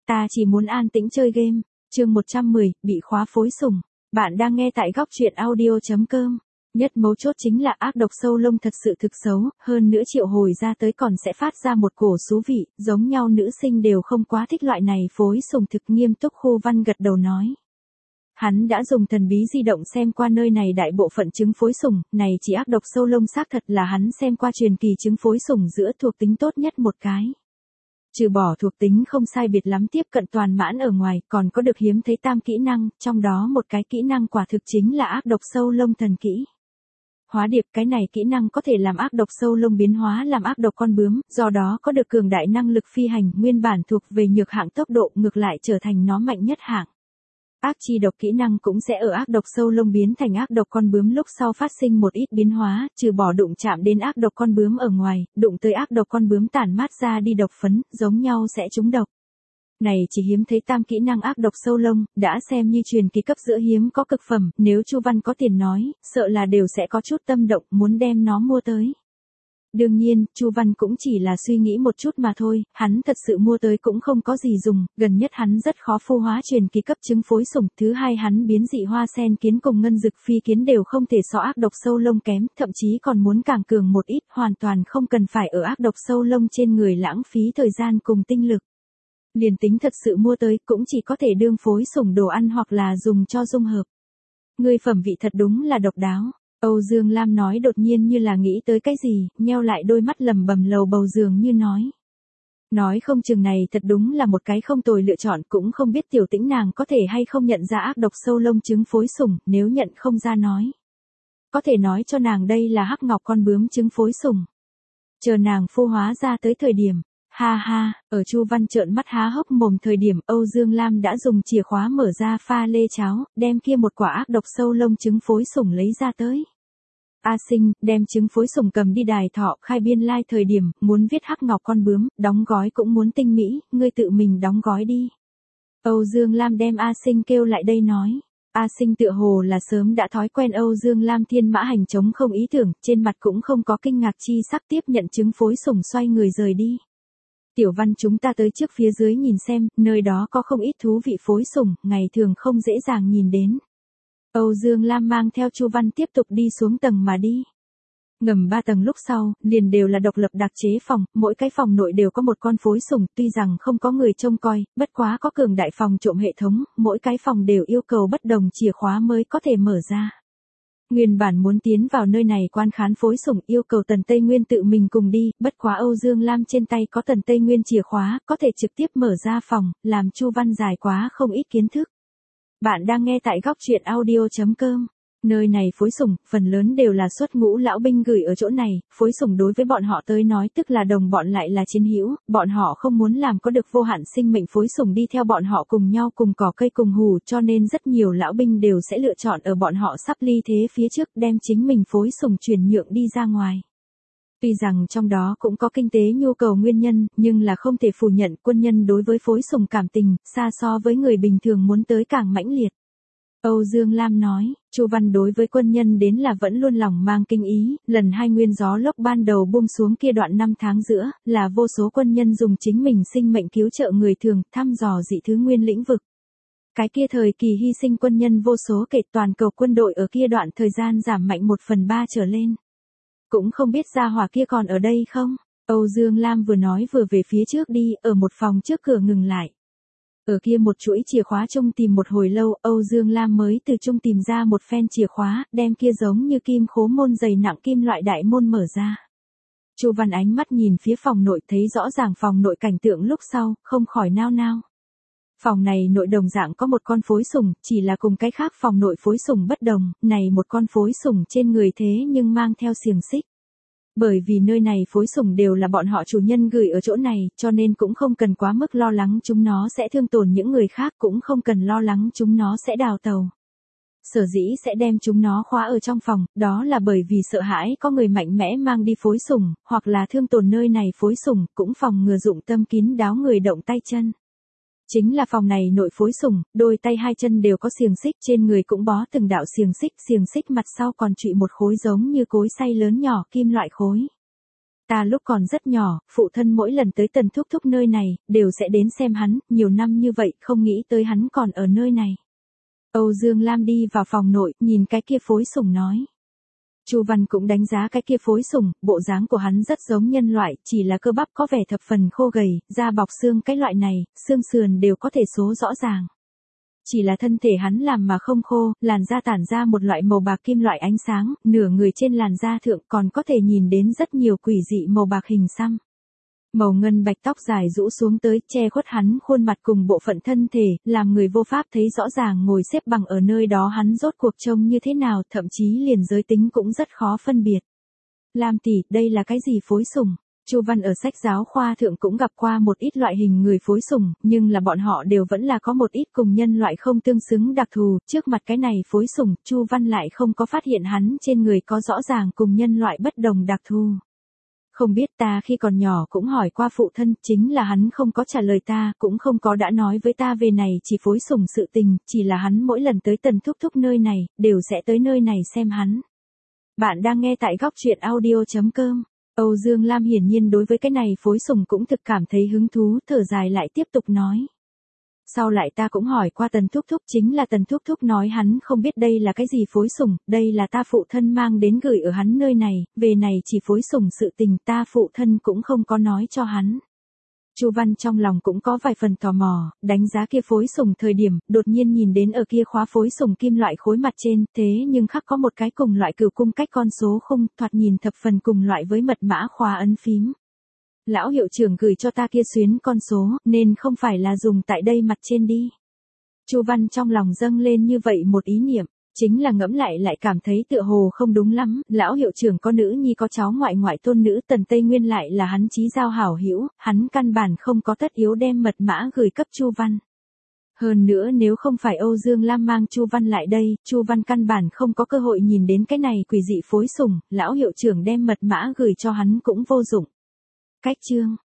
Ta chỉ muốn an tĩnh chơi game. Chương 110, bị khóa phối sủng. Bạn đang nghe tại góc truyện audio.com. Nhất mấu chốt chính là ác độc sâu lông thật sự thực xấu, hơn nữa triệu hồi ra tới còn sẽ phát ra một cổ xú vị, giống nhau nữ sinh đều không quá thích loại này phối sủng. Thực nghiêm túc Khu Văn gật đầu nói. Hắn đã dùng thần bí di động xem qua nơi này đại bộ phận trứng phối sủng, này chỉ ác độc sâu lông xác thật là hắn xem qua truyền kỳ trứng phối sủng giữa thuộc tính tốt nhất một cái. Trừ bỏ thuộc tính không sai biệt lắm tiếp cận toàn mãn ở ngoài, còn có được hiếm thấy tam kỹ năng, trong đó một cái kỹ năng quả thực chính là ác độc sâu lông thần kỹ. Hóa điệp, cái này kỹ năng có thể làm ác độc sâu lông biến hóa làm ác độc con bướm, do đó có được cường đại năng lực phi hành, nguyên bản thuộc về nhược hạng tốc độ, ngược lại trở thành nó mạnh nhất hạng. Ác chi độc kỹ năng cũng sẽ ở ác độc sâu lông biến thành ác độc con bướm lúc sau phát sinh một ít biến hóa, trừ bỏ đụng chạm đến ác độc con bướm ở ngoài, đụng tới ác độc con bướm tản mát ra đi độc phấn, giống nhau sẽ trúng độc. Này chỉ hiếm thấy tam kỹ năng ác độc sâu lông, đã xem như truyền kỳ cấp giữa hiếm có cực phẩm, nếu Chu Văn có tiền nói, sợ là đều sẽ có chút tâm động muốn đem nó mua tới. Đương nhiên, Chu Văn cũng chỉ là suy nghĩ một chút mà thôi, hắn thật sự mua tới cũng không có gì dùng, gần nhất hắn rất khó phu hóa truyền kỳ cấp trứng phối sủng, thứ hai hắn biến dị hoa sen kiến cùng ngân dực phi kiến đều không thể so ác độc sâu lông kém, thậm chí còn muốn càng cường một ít, hoàn toàn không cần phải ở ác độc sâu lông trên người lãng phí thời gian cùng tinh lực. Liền tính thật sự mua tới cũng chỉ có thể đương phối sủng đồ ăn hoặc là dùng cho dung hợp. Người phẩm vị thật đúng là độc đáo. Âu Dương Lam nói đột nhiên như là nghĩ tới cái gì, nheo lại đôi mắt lầm bầm lầu bầu dường như nói. Nói không chừng này thật đúng là một cái không tồi lựa chọn, cũng không biết tiểu tĩnh nàng có thể hay không nhận ra ác độc sâu lông trứng phối sủng, nếu nhận không ra nói. Có thể nói cho nàng đây là hắc ngọc con bướm trứng phối sủng. Chờ nàng phô hóa ra tới thời điểm. Ha ha, ở Chu Văn trợn mắt há hốc mồm thời điểm Âu Dương Lam đã dùng chìa khóa mở ra pha lê cháo, đem kia một quả ác độc sâu lông trứng phối sủng lấy ra tới. A Sinh, đem trứng phối sủng cầm đi đài thọ khai biên lai thời điểm, muốn viết hắc ngọc con bướm, đóng gói cũng muốn tinh mỹ, ngươi tự mình đóng gói đi. Âu Dương Lam đem A Sinh kêu lại đây nói. A Sinh tựa hồ là sớm đã thói quen Âu Dương Lam thiên mã hành chống không ý tưởng, trên mặt cũng không có kinh ngạc chi sắc tiếp nhận trứng phối sủng xoay người rời đi. Tiểu Văn chúng ta tới trước phía dưới nhìn xem, nơi đó có không ít thú vị phối sủng, ngày thường không dễ dàng nhìn đến. Âu Dương Lam mang theo Chu Văn tiếp tục đi xuống tầng mà đi. Ngầm 3 tầng lúc sau, liền đều là độc lập đặc chế phòng, mỗi cái phòng nội đều có một con phối sủng, tuy rằng không có người trông coi, bất quá có cường đại phòng trộm hệ thống, mỗi cái phòng đều yêu cầu bất đồng chìa khóa mới có thể mở ra. Nguyên bản muốn tiến vào nơi này quan khán phối sủng yêu cầu Tần Tây Nguyên tự mình cùng đi, bất quá Âu Dương Lam trên tay có Tần Tây Nguyên chìa khóa, có thể trực tiếp mở ra phòng, làm Chu Văn dài quá không ít kiến thức. Bạn đang nghe tại góc truyện audio.com. Nơi này phối sủng, phần lớn đều là xuất ngũ lão binh gửi ở chỗ này, phối sủng đối với bọn họ tới nói tức là đồng bọn lại là chiến hữu, bọn họ không muốn làm có được vô hạn sinh mệnh phối sủng đi theo bọn họ cùng nhau cùng cỏ cây cùng hù, cho nên rất nhiều lão binh đều sẽ lựa chọn ở bọn họ sắp ly thế phía trước đem chính mình phối sủng chuyển nhượng đi ra ngoài. Tuy rằng trong đó cũng có kinh tế nhu cầu nguyên nhân, nhưng là không thể phủ nhận quân nhân đối với phối sủng cảm tình, xa so với người bình thường muốn tới càng mãnh liệt. Âu Dương Lam nói, Chu Văn đối với quân nhân đến là vẫn luôn lòng mang kinh ý, lần 2 nguyên gió lốc ban đầu buông xuống kia đoạn 5 tháng giữa, là vô số quân nhân dùng chính mình sinh mệnh cứu trợ người thường, thăm dò dị thứ nguyên lĩnh vực. Cái kia thời kỳ hy sinh quân nhân vô số kể toàn cầu quân đội ở kia đoạn thời gian giảm mạnh 1/3 trở lên. Cũng không biết gia hỏa kia còn ở đây không? Âu Dương Lam vừa nói vừa về phía trước đi, ở một phòng trước cửa ngừng lại. Ở kia một chuỗi chìa khóa chung tìm một hồi lâu, Âu Dương Lam mới từ chung tìm ra một phen chìa khóa, đem kia giống như kim khố môn dày nặng kim loại đại môn mở ra. Chu Văn ánh mắt nhìn phía phòng nội thấy rõ ràng phòng nội cảnh tượng lúc sau, không khỏi nao nao. Phòng này nội đồng dạng có một con phối sủng, chỉ là cùng cái khác phòng nội phối sủng bất đồng, này một con phối sủng trên người thế nhưng mang theo xiềng xích. Bởi vì nơi này phối sủng đều là bọn họ chủ nhân gửi ở chỗ này, cho nên cũng không cần quá mức lo lắng chúng nó sẽ thương tổn những người khác, cũng không cần lo lắng chúng nó sẽ đào tàu. Sở dĩ sẽ đem chúng nó khóa ở trong phòng, đó là bởi vì sợ hãi có người mạnh mẽ mang đi phối sủng, hoặc là thương tổn nơi này phối sủng, cũng phòng ngừa dụng tâm kín đáo người động tay chân. Chính là phòng này nội phối sủng, đôi tay hai chân đều có xiềng xích, trên người cũng bó từng đạo xiềng xích mặt sau còn trụy một khối giống như cối xay lớn nhỏ kim loại khối. Ta lúc còn rất nhỏ, phụ thân mỗi lần tới Tần Thúc Thúc nơi này, đều sẽ đến xem hắn, nhiều năm như vậy không nghĩ tới hắn còn ở nơi này. Âu Dương Lam đi vào phòng nội, nhìn cái kia phối sủng nói. Chu Văn cũng đánh giá cái kia phối sủng, bộ dáng của hắn rất giống nhân loại, chỉ là cơ bắp có vẻ thập phần khô gầy, da bọc xương cái loại này, xương sườn đều có thể số rõ ràng. Chỉ là thân thể hắn làm mà không khô, làn da tản ra một loại màu bạc kim loại ánh sáng, nửa người trên làn da thượng còn có thể nhìn đến rất nhiều quỷ dị màu bạc hình xăm. Màu ngân bạch tóc dài rũ xuống tới, che khuất hắn khuôn mặt cùng bộ phận thân thể, làm người vô pháp thấy rõ ràng ngồi xếp bằng ở nơi đó hắn rốt cuộc trông như thế nào, thậm chí liền giới tính cũng rất khó phân biệt. Lam tỷ, đây là cái gì phối sủng? Chu Văn ở sách giáo khoa thượng cũng gặp qua một ít loại hình người phối sủng, nhưng là bọn họ đều vẫn là có một ít cùng nhân loại không tương xứng đặc thù, trước mặt cái này phối sủng, Chu Văn lại không có phát hiện hắn trên người có rõ ràng cùng nhân loại bất đồng đặc thù. Không biết, ta khi còn nhỏ cũng hỏi qua phụ thân, chính là hắn không có trả lời ta, cũng không có đã nói với ta về này chỉ phối sủng sự tình, chỉ là hắn mỗi lần tới Tần Thúc Thúc nơi này, đều sẽ tới nơi này xem hắn. Bạn đang nghe tại góc truyện audio.com. Âu Dương Lam hiển nhiên đối với cái này phối sủng cũng thực cảm thấy hứng thú, thở dài lại tiếp tục nói. Sau lại ta cũng hỏi qua Tần Thúc Thúc, chính là Tần Thúc Thúc nói hắn không biết đây là cái gì phối sủng, đây là ta phụ thân mang đến gửi ở hắn nơi này, về này chỉ phối sủng sự tình ta phụ thân cũng không có nói cho hắn. Chu Văn trong lòng cũng có vài phần tò mò, đánh giá kia phối sủng thời điểm, đột nhiên nhìn đến ở kia khóa phối sủng kim loại khối mặt trên, thế nhưng khắc có một cái cùng loại cửu cung cách con số khung, thoạt nhìn thập phần cùng loại với mật mã khóa ấn phím. Lão hiệu trưởng gửi cho ta kia xuyến con số, nên không phải là dùng tại đây mặt trên đi. Chu Văn trong lòng dâng lên như vậy một ý niệm, chính là ngẫm lại cảm thấy tựa hồ không đúng lắm, lão hiệu trưởng có nữ nhi có cháu ngoại tôn nữ Tần Tây Nguyên lại là hắn chí giao hảo hữu, hắn căn bản không có tất yếu đem mật mã gửi cấp Chu Văn. Hơn nữa nếu không phải Âu Dương Lam mang Chu Văn lại đây, Chu Văn căn bản không có cơ hội nhìn đến cái này quỷ dị phối sủng, lão hiệu trưởng đem mật mã gửi cho hắn cũng vô dụng. Cách chương